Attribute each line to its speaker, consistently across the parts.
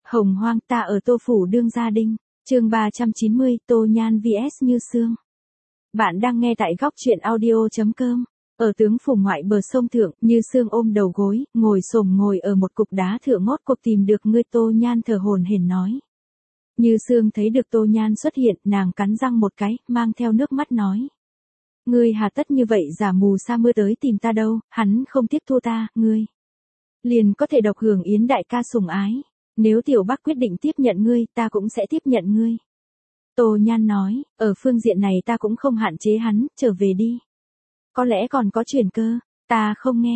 Speaker 1: Hồng hoang ta ở Tô Phủ đương gia đinh, chương 390, Tô Nhan vs Như Sương. Bạn đang nghe tại góc truyện audio.com. Ở tướng phủ ngoại bờ sông thượng, Như Sương ôm đầu gối, ngồi xổm ngồi ở một cục đá thượng ngốt cuộc tìm được ngươi. Tô Nhan thở hổn hển nói. Như Sương thấy được Tô Nhan xuất hiện, nàng cắn răng một cái, mang theo nước mắt nói. Ngươi hà tất như vậy giả mù sa mưa tới tìm ta đâu, hắn không tiếp thu ta, ngươi liền có thể độc hưởng Yến đại ca sủng ái. Nếu Tiểu Bắc quyết định tiếp nhận ngươi, ta cũng sẽ tiếp nhận ngươi. Tô Nhan nói, ở phương diện này ta cũng không hạn chế hắn, trở về đi. Có lẽ còn có chuyển cơ. Ta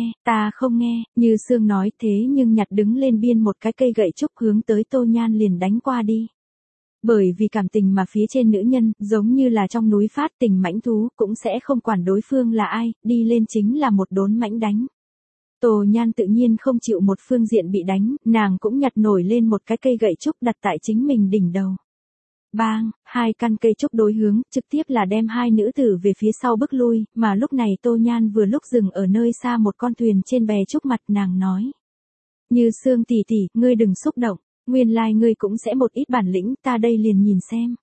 Speaker 1: không nghe, Như Sương nói thế nhưng nhặt đứng lên biên một cái cây gậy trúc hướng tới Tô Nhan liền đánh qua đi. Bởi vì cảm tình mà phía trên nữ nhân, giống như là trong núi phát tình mãnh thú, cũng sẽ không quản đối phương là ai, đi lên chính là một đốn mãnh đánh. Tô Nhan tự nhiên không chịu một phương diện bị đánh, nàng cũng nhặt nổi lên một cái cây gậy trúc đặt tại chính mình đỉnh đầu. Bang, hai căn cây trúc đối hướng, trực tiếp là đem hai nữ tử về phía sau bức lui, mà lúc này Tô Nhan vừa lúc dừng ở nơi xa một con thuyền trên bè trúc mặt, nàng nói. Như Sương tỷ tỷ, ngươi đừng xúc động, nguyên lai ngươi cũng sẽ một ít bản lĩnh, ta đây liền nhìn xem.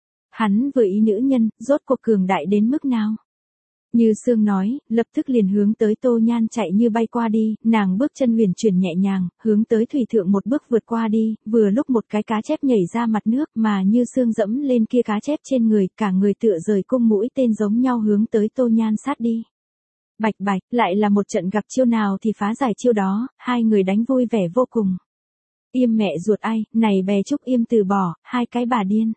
Speaker 1: Hắn vừa ý nữ nhân, rốt cuộc cường đại đến mức nào? Như Sương nói, lập tức liền hướng tới Tô Nhan chạy như bay qua đi, nàng bước chân huyền chuyển nhẹ nhàng, hướng tới thủy thượng một bước vượt qua đi, vừa lúc một cái cá chép nhảy ra mặt nước mà Như Sương dẫm lên kia cá chép trên người, cả người tựa rời cung mũi tên giống nhau hướng tới Tô Nhan sát đi. Bạch bạch, lại là một trận gặp chiêu nào thì phá giải chiêu đó, hai người đánh vui vẻ vô cùng. Yêm mẹ ruột ai, này bè trúc Yêm từ bỏ, hai cái bà điên.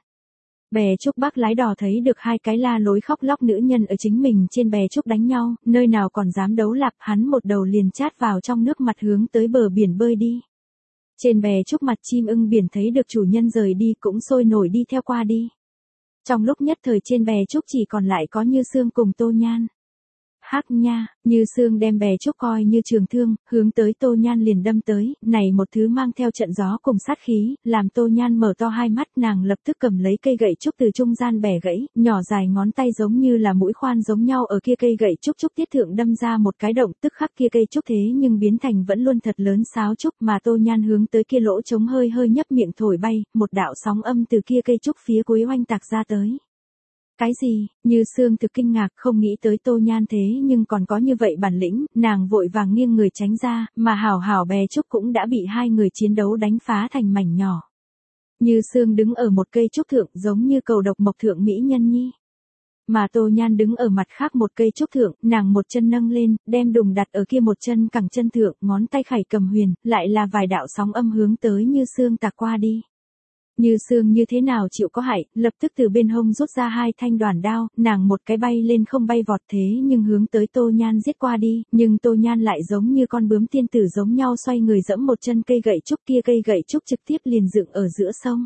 Speaker 1: Bè trúc bác lái đò thấy được hai cái la lối khóc lóc nữ nhân ở chính mình trên bè trúc đánh nhau, nơi nào còn dám đấu lạp, hắn một đầu liền chát vào trong nước mặt hướng tới bờ biển bơi đi. Trên bè trúc mặt chim ưng biển thấy được chủ nhân rời đi cũng sôi nổi đi theo qua đi. Trong lúc nhất thời trên bè trúc chỉ còn lại có Như Sương cùng Tô Nhan. Hắc nha, Như Sương đem bè trúc coi như trường thương, hướng tới Tô Nhan liền đâm tới, này một thứ mang theo trận gió cùng sát khí, làm Tô Nhan mở to hai mắt, nàng lập tức cầm lấy cây gậy trúc từ trung gian bẻ gãy, nhỏ dài ngón tay giống như là mũi khoan giống nhau ở kia cây gậy trúc tiết thượng đâm ra một cái động, tức khắc kia cây trúc thế nhưng biến thành vẫn luôn thật lớn sáo trúc, mà Tô Nhan hướng tới kia lỗ trống hơi hơi nhấp miệng thổi bay, một đạo sóng âm từ kia cây trúc phía cuối oanh tạc ra tới. Cái gì? Như Sương thực kinh ngạc, không nghĩ tới Tô Nhan thế nhưng còn có như vậy bản lĩnh, nàng vội vàng nghiêng người tránh ra, mà hảo bè trúc cũng đã bị hai người chiến đấu đánh phá thành mảnh nhỏ. Như Sương đứng ở một cây trúc thượng giống như cầu độc mộc thượng mỹ nhân nhi. Mà Tô Nhan đứng ở mặt khác một cây trúc thượng, nàng một chân nâng lên, đem đùng đặt ở kia một chân cẳng chân thượng, ngón tay khải cầm huyền, lại là vài đạo sóng âm hướng tới Như Sương tạc qua đi. Như Sương như thế nào chịu có hại, lập tức từ bên hông rút ra hai thanh đoàn đao, nàng một cái bay lên không bay vọt thế nhưng hướng tới Tô Nhan giết qua đi, nhưng Tô Nhan lại giống như con bướm tiên tử giống nhau xoay người dẫm một chân cây gậy trúc, kia cây gậy trúc trực tiếp liền dựng ở giữa sông.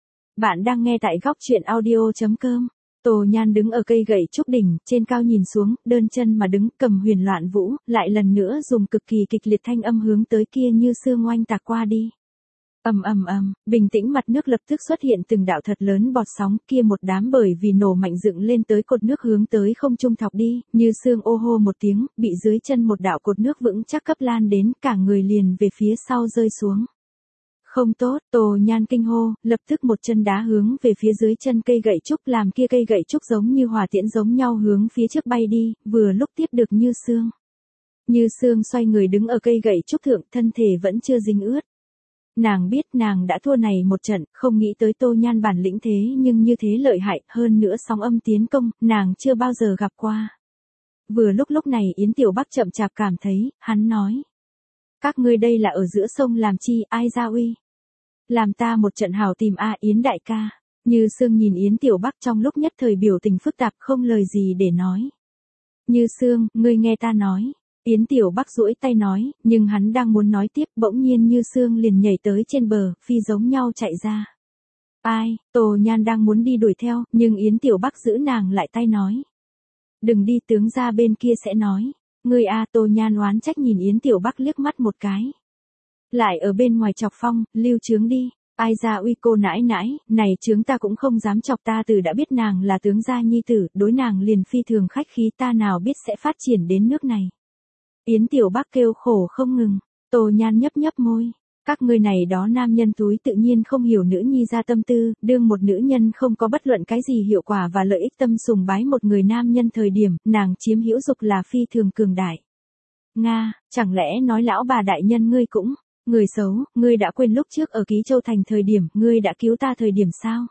Speaker 1: Bạn đang nghe tại góc truyện audio.com. Tô Nhan đứng ở cây gậy trúc đỉnh, trên cao nhìn xuống, đơn chân mà đứng, cầm huyền loạn vũ, lại lần nữa dùng cực kỳ kịch liệt thanh âm hướng tới kia Như Sương oanh tạc qua đi. Bình tĩnh mặt nước lập tức xuất hiện từng đạo thật lớn bọt sóng, kia một đám bởi vì nổ mạnh dựng lên tới cột nước hướng tới không trung thọc đi, Như Sương ô hô một tiếng, bị dưới chân một đạo cột nước vững chắc cấp lan đến, cả người liền về phía sau rơi xuống. Không tốt, Tô Nhan kinh hô, lập tức một chân đá hướng về phía dưới chân cây gậy trúc, làm kia cây gậy trúc giống như hỏa tiễn giống nhau hướng phía trước bay đi, vừa lúc tiếp được Như Sương. Như Sương xoay người đứng ở cây gậy trúc thượng, thân thể vẫn chưa dính ướt. Nàng biết nàng đã thua này một trận, không nghĩ tới Tô Nhan bản lĩnh thế nhưng như thế lợi hại, hơn nữa sóng âm tiến công, nàng chưa bao giờ gặp qua. Vừa lúc này Yến Tiểu Bắc chậm chạp cảm thấy, hắn nói. Các ngươi đây là ở giữa sông làm chi, ai ra uy? Làm ta một trận hào tìm Yến đại ca. Như Sương nhìn Yến Tiểu Bắc trong lúc nhất thời biểu tình phức tạp không lời gì để nói. Như Sương, ngươi nghe ta nói. Yến Tiểu Bắc duỗi tay nói, nhưng hắn đang muốn nói tiếp, bỗng nhiên Như Sương liền nhảy tới trên bờ, phi giống nhau chạy ra. Ai? Tô Nhan đang muốn đi đuổi theo, nhưng Yến Tiểu Bắc giữ nàng lại tay nói. Đừng đi, tướng ra bên kia sẽ nói. Ngươi Tô Nhan oán trách nhìn Yến Tiểu Bắc liếc mắt một cái. Lại ở bên ngoài chọc phong, lưu chướng đi. Ai ra uy cô nãi nãi, này chướng ta cũng không dám chọc, ta từ đã biết nàng là tướng gia nhi tử, đối nàng liền phi thường khách khí, ta nào biết sẽ phát triển đến nước này. Yến Tiểu Bắc kêu khổ không ngừng, Tô Nhan nhấp nhấp môi. Các ngươi này đó nam nhân túi tự nhiên không hiểu nữ nhi ra tâm tư, đương một nữ nhân không có bất luận cái gì hiệu quả và lợi ích tâm sùng bái một người nam nhân thời điểm, nàng chiếm hữu dục là phi thường cường đại. Nga, chẳng lẽ nói lão bà đại nhân ngươi cũng, người xấu, ngươi đã quên lúc trước ở Ký Châu Thành thời điểm, ngươi đã cứu ta thời điểm sao?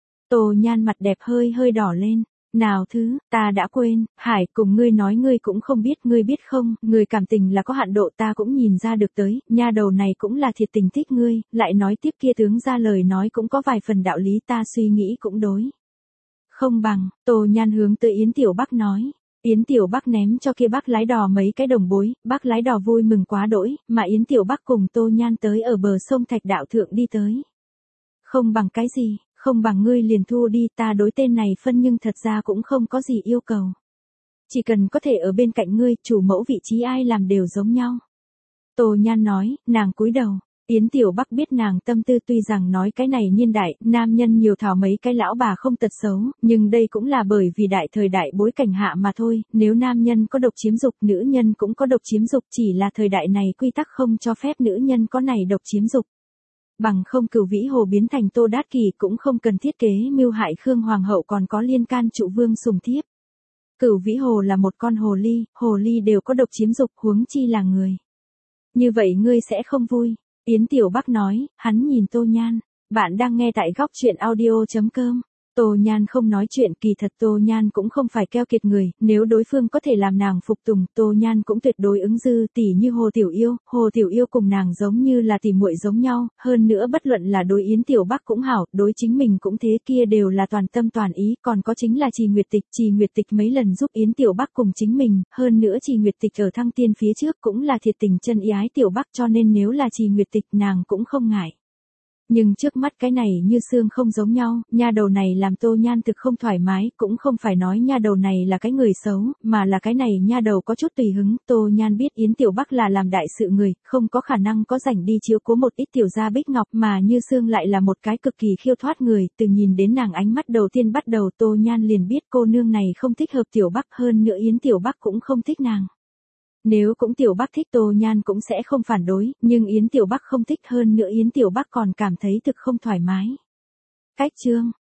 Speaker 1: Tô Nhan mặt đẹp hơi hơi đỏ lên. Nào thứ, ta đã quên, Hải, cùng ngươi nói ngươi cũng không biết, ngươi biết không, người cảm tình là có hạn độ ta cũng nhìn ra được tới, nha đầu này cũng là thiệt tình thích ngươi, lại nói tiếp kia tướng ra lời nói cũng có vài phần đạo lý ta suy nghĩ cũng đối. Không bằng, Tô Nhan hướng tới Yến Tiểu Bắc nói. Yến Tiểu Bắc ném cho kia bác lái đò mấy cái đồng bối, bác lái đò vui mừng quá đỗi, mà Yến Tiểu Bắc cùng Tô Nhan tới ở bờ sông Thạch Đạo Thượng đi tới. Không bằng cái gì, không bằng ngươi liền thu đi, ta đối tên này phân nhưng thật ra cũng không có gì yêu cầu. Chỉ cần có thể ở bên cạnh ngươi, chủ mẫu vị trí ai làm đều giống nhau. Tô Nhan nói, nàng cúi đầu. Yến Tiểu Bắc biết nàng tâm tư, tuy rằng nói cái này niên đại, nam nhân nhiều thảo mấy cái lão bà không tật xấu, nhưng đây cũng là bởi vì đại thời đại bối cảnh hạ mà thôi, nếu nam nhân có độc chiếm dục, nữ nhân cũng có độc chiếm dục, chỉ là thời đại này quy tắc không cho phép nữ nhân có này độc chiếm dục. Bằng không Cửu Vĩ Hồ biến thành Tô Đát Kỷ cũng không cần thiết kế mưu hại Khương Hoàng hậu còn có liên can trụ vương sùng thiếp. Cửu Vĩ Hồ là một con hồ ly đều có độc chiếm dục, huống chi là người. Như vậy ngươi sẽ không vui. Yến Tiểu Bắc nói, hắn nhìn Tô Nhan. Bạn đang nghe tại góc truyện audio.com. Tô Nhan không nói chuyện, kỳ thật Tô Nhan cũng không phải keo kiệt người, nếu đối phương có thể làm nàng phục tùng, Tô Nhan cũng tuyệt đối ứng dư, tỉ như Hồ Tiểu Yêu cùng nàng giống như là tỉ muội giống nhau, hơn nữa bất luận là đối Yến Tiểu Bắc cũng hảo, đối chính mình cũng thế, kia đều là toàn tâm toàn ý, còn có chính là Trì Nguyệt Tịch mấy lần giúp Yến Tiểu Bắc cùng chính mình, hơn nữa Trì Nguyệt Tịch ở thăng tiên phía trước cũng là thiệt tình chân ý ái Tiểu Bắc, cho nên nếu là Trì Nguyệt Tịch nàng cũng không ngại. Nhưng trước mắt cái này như xương không giống nhau, nha đầu này làm Tô Nhan thực không thoải mái, cũng không phải nói nha đầu này là cái người xấu, mà là cái này nha đầu có chút tùy hứng, Tô Nhan biết Yến Tiểu Bắc là làm đại sự người, không có khả năng có rảnh đi chiếu cố một ít tiểu gia bích ngọc, mà như xương lại là một cái cực kỳ khiêu thoát người, từ nhìn đến nàng ánh mắt đầu tiên bắt đầu Tô Nhan liền biết cô nương này không thích hợp Tiểu Bắc, hơn nữa Yến Tiểu Bắc cũng không thích nàng. Nếu cũng Tiểu Bắc thích Tô Nhan cũng sẽ không phản đối, nhưng Yến Tiểu Bắc không thích, hơn nữa Yến Tiểu Bắc còn cảm thấy thực không thoải mái. Cách chương